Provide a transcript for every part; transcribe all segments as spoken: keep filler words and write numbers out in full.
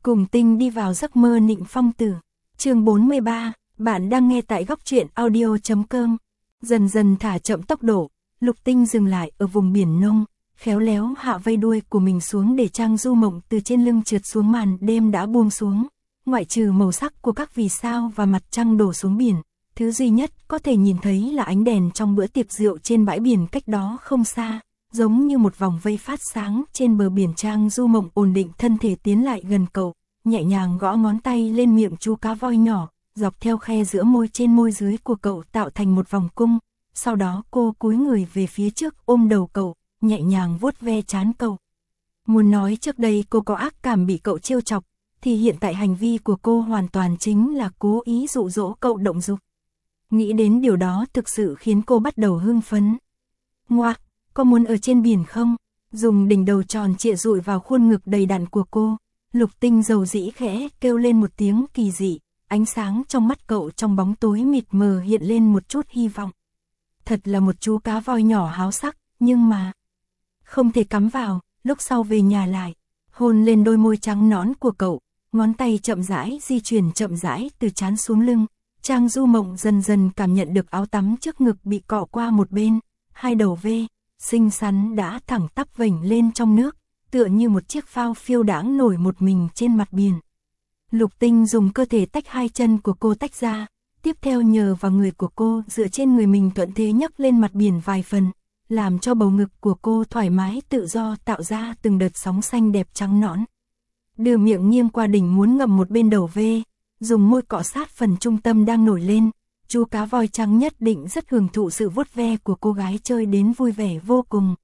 Cùng Tinh đi vào giấc mơ Nịnh Phong Tử. Chương bốn mươi ba, bạn đang nghe tại góc truyện audio chấm com. Dần dần thả chậm tốc độ, Lục Tinh dừng lại ở vùng biển nông, khéo léo hạ vây đuôi của mình xuống để Trang Du Mộng từ trên lưng trượt xuống. Màn đêm đã buông xuống, ngoại trừ màu sắc của các vì sao và mặt trăng đổ xuống biển, thứ duy nhất có thể nhìn thấy là ánh đèn trong bữa tiệc rượu trên bãi biển cách đó không xa, giống như một vòng vây phát sáng trên bờ biển. Trang Du Mộng ổn định thân thể tiến lại gần cậu, nhẹ nhàng gõ ngón tay lên miệng chú cá voi nhỏ, dọc theo khe giữa môi trên môi dưới của cậu tạo thành một vòng cung. Sau đó cô cúi người về phía trước ôm đầu cậu, nhẹ nhàng vuốt ve trán cậu. Muốn nói trước đây cô có ác cảm bị cậu trêu chọc, thì hiện tại hành vi của cô hoàn toàn chính là cố ý dụ dỗ cậu động dục. Nghĩ đến điều đó thực sự khiến cô bắt đầu hưng phấn. Ngoạc, có muốn ở trên biển không? Dùng đỉnh đầu tròn trịa dụi vào khuôn ngực đầy đặn của cô, Lục Tinh dầu dĩ khẽ kêu lên một tiếng kỳ dị, ánh sáng trong mắt cậu trong bóng tối mịt mờ hiện lên một chút hy vọng. Thật là một chú cá voi nhỏ háo sắc, nhưng mà không thể cắm vào. Lúc sau về nhà lại hôn lên đôi môi trắng nõn của cậu, ngón tay chậm rãi di chuyển chậm rãi từ trán xuống lưng. Trang Du Mộng dần dần cảm nhận được áo tắm trước ngực bị cọ qua một bên, hai đầu vê xinh xắn đã thẳng tắp vểnh lên trong nước, tựa như một chiếc phao phiêu đãng nổi một mình trên mặt biển. Lục Tinh dùng cơ thể tách hai chân của cô tách ra, tiếp theo nhờ vào người của cô dựa trên người mình thuận thế nhấc lên mặt biển vài phần, làm cho bầu ngực của cô thoải mái tự do tạo ra từng đợt sóng xanh đẹp trắng nõn. Đưa miệng nghiêng qua đỉnh muốn ngậm một bên đầu vê, dùng môi cọ sát phần trung tâm đang nổi lên. Chú cá voi trắng nhất định rất hưởng thụ sự vuốt ve của cô gái chơi đến vui vẻ vô cùng.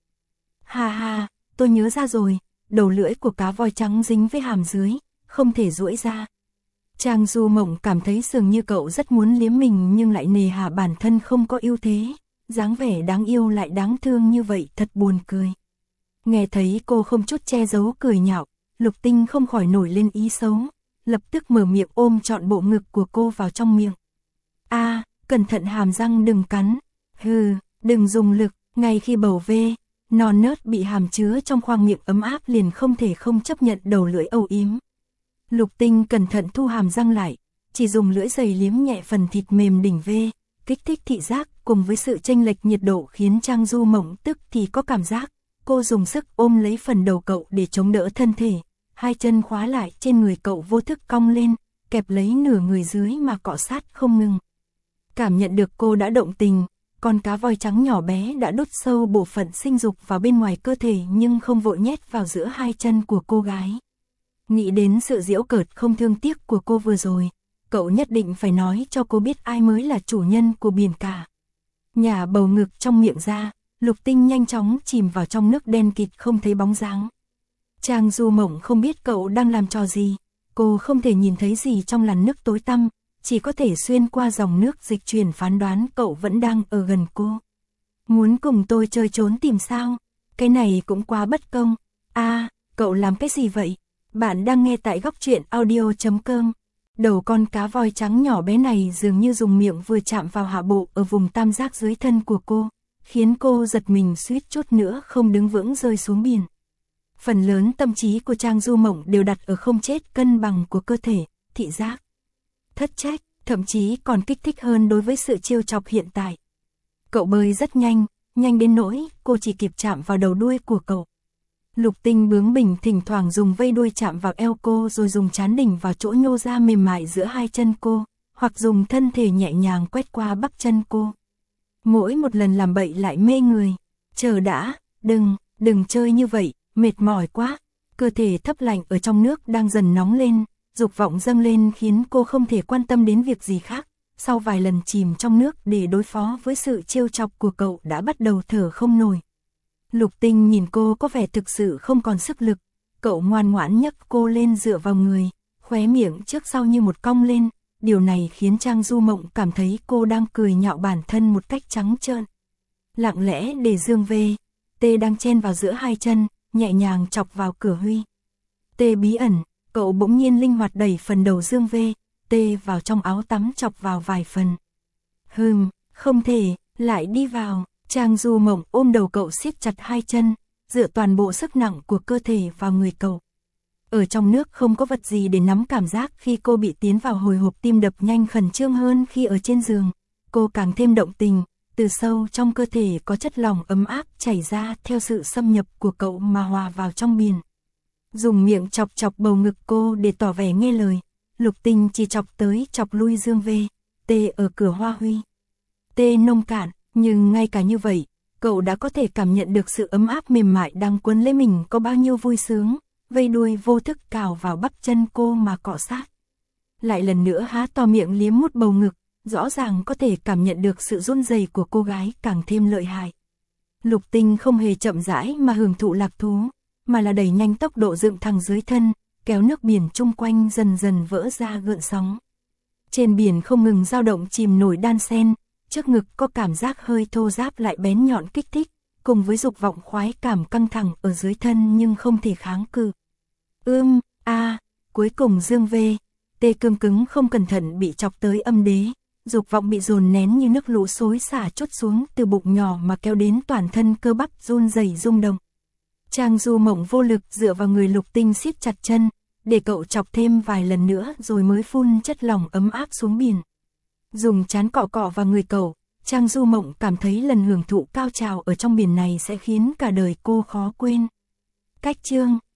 Ha ha, tôi nhớ ra rồi, đầu lưỡi của cá voi trắng dính với hàm dưới, không thể duỗi ra. Trang Du Mộng cảm thấy dường như cậu rất muốn liếm mình nhưng lại nề hà bản thân không có ưu thế, dáng vẻ đáng yêu lại đáng thương như vậy thật buồn cười. Nghe thấy cô không chút che giấu cười nhạo, Lục Tinh không khỏi nổi lên ý xấu, lập tức mở miệng ôm trọn bộ ngực của cô vào trong miệng. A, à, cẩn thận hàm răng đừng cắn. Hừ, đừng dùng lực. Ngay khi bầu vê non nớt bị hàm chứa trong khoang miệng ấm áp liền không thể không chấp nhận đầu lưỡi âu yếm. Lục Tinh cẩn thận thu hàm răng lại, chỉ dùng lưỡi dày liếm nhẹ phần thịt mềm đỉnh vê, kích thích thị giác cùng với sự chênh lệch nhiệt độ khiến Trang Du Mộng tức thì có cảm giác. Cô dùng sức ôm lấy phần đầu cậu để chống đỡ thân thể, hai chân khóa lại trên người cậu vô thức cong lên, kẹp lấy nửa người dưới mà cọ sát không ngừng. Cảm nhận được cô đã động tình, con cá voi trắng nhỏ bé đã đút sâu bộ phận sinh dục vào bên ngoài cơ thể nhưng không vội nhét vào giữa hai chân của cô gái. Nghĩ đến sự giễu cợt không thương tiếc của cô vừa rồi, cậu nhất định phải nói cho cô biết ai mới là chủ nhân của biển cả. Nhả bầu ngực trong miệng ra, Lục Tinh nhanh chóng chìm vào trong nước đen kịt không thấy bóng dáng. Trang Du Mộng không biết cậu đang làm trò gì, cô không thể nhìn thấy gì trong làn nước tối tăm, chỉ có thể xuyên qua dòng nước dịch chuyển phán đoán cậu vẫn đang ở gần cô. Muốn cùng tôi chơi trốn tìm sao? Cái này cũng quá bất công. A, à, cậu làm cái gì vậy? Bạn đang nghe tại góc truyện audio chấm com. Đầu con cá voi trắng nhỏ bé này dường như dùng miệng vừa chạm vào hạ bộ ở vùng tam giác dưới thân của cô, khiến cô giật mình suýt chút nữa không đứng vững rơi xuống biển. Phần lớn tâm trí của Trang Du Mộng đều đặt ở không chết cân bằng của cơ thể, thị giác, thất trách, thậm chí còn kích thích hơn đối với sự trêu chọc hiện tại. Cậu bơi rất nhanh, nhanh đến nỗi cô chỉ kịp chạm vào đầu đuôi của cậu. Lục Tinh bướng bỉnh thỉnh thoảng dùng vây đuôi chạm vào eo cô rồi dùng trán đỉnh vào chỗ nhô ra mềm mại giữa hai chân cô, hoặc dùng thân thể nhẹ nhàng quét qua bắp chân cô. Mỗi một lần làm bậy lại mê người. Chờ đã, đừng, đừng chơi như vậy, mệt mỏi quá. Cơ thể thấp lạnh ở trong nước đang dần nóng lên, dục vọng dâng lên khiến cô không thể quan tâm đến việc gì khác. Sau vài lần chìm trong nước để đối phó với sự trêu chọc của cậu đã bắt đầu thở không nổi. Lục Tinh nhìn cô có vẻ thực sự không còn sức lực, cậu ngoan ngoãn nhấc cô lên dựa vào người, khóe miệng trước sau như một cong lên, điều này khiến Trang Du Mộng cảm thấy cô đang cười nhạo bản thân một cách trắng trợn. Lặng lẽ để dương vê, tê đang chen vào giữa hai chân, nhẹ nhàng chọc vào cửa huy. Tê bí ẩn, cậu bỗng nhiên linh hoạt đẩy phần đầu dương vê, tê vào trong áo tắm chọc vào vài phần. Hừm, không thể, lại đi vào. Trang Du Mộng ôm đầu cậu siết chặt hai chân, dựa toàn bộ sức nặng của cơ thể vào người cậu. Ở trong nước không có vật gì để nắm cảm giác khi cô bị tiến vào hồi hộp, tim đập nhanh khẩn trương hơn khi ở trên giường. Cô càng thêm động tình, từ sâu trong cơ thể có chất lỏng ấm áp chảy ra theo sự xâm nhập của cậu mà hòa vào trong biển. Dùng miệng chọc chọc bầu ngực cô để tỏ vẻ nghe lời, Lục Tinh chỉ chọc tới chọc lui Dương V, T ở cửa Hoa Huy. T nông cạn, nhưng ngay cả như vậy, cậu đã có thể cảm nhận được sự ấm áp mềm mại đang quấn lấy mình có bao nhiêu vui sướng, vây đuôi vô thức cào vào bắp chân cô mà cọ sát. Lại lần nữa há to miệng liếm mút bầu ngực, rõ ràng có thể cảm nhận được sự run rẩy của cô gái càng thêm lợi hại. Lục Tinh không hề chậm rãi mà hưởng thụ lạc thú, mà là đẩy nhanh tốc độ dựng thẳng dưới thân, kéo nước biển chung quanh dần dần vỡ ra gợn sóng. Trên biển không ngừng dao động chìm nổi đan xen, trước ngực có cảm giác hơi thô ráp lại bén nhọn kích thích, cùng với dục vọng khoái cảm căng thẳng ở dưới thân nhưng không thể kháng cự. Ưm, a, cuối cùng Dương V, T cương cứng không cẩn thận bị chọc tới âm đế, dục vọng bị dồn nén như nước lũ xối xả trút xuống từ bụng nhỏ mà kéo đến toàn thân cơ bắp run rẩy rung động. Trang Du Mộng vô lực dựa vào người Lục Tinh siết chặt chân, để cậu chọc thêm vài lần nữa rồi mới phun chất lỏng ấm áp xuống biển. Dùng trán cọ cọ vào người cậu, Trang Du Mộng cảm thấy lần hưởng thụ cao trào ở trong biển này sẽ khiến cả đời cô khó quên. Cách chương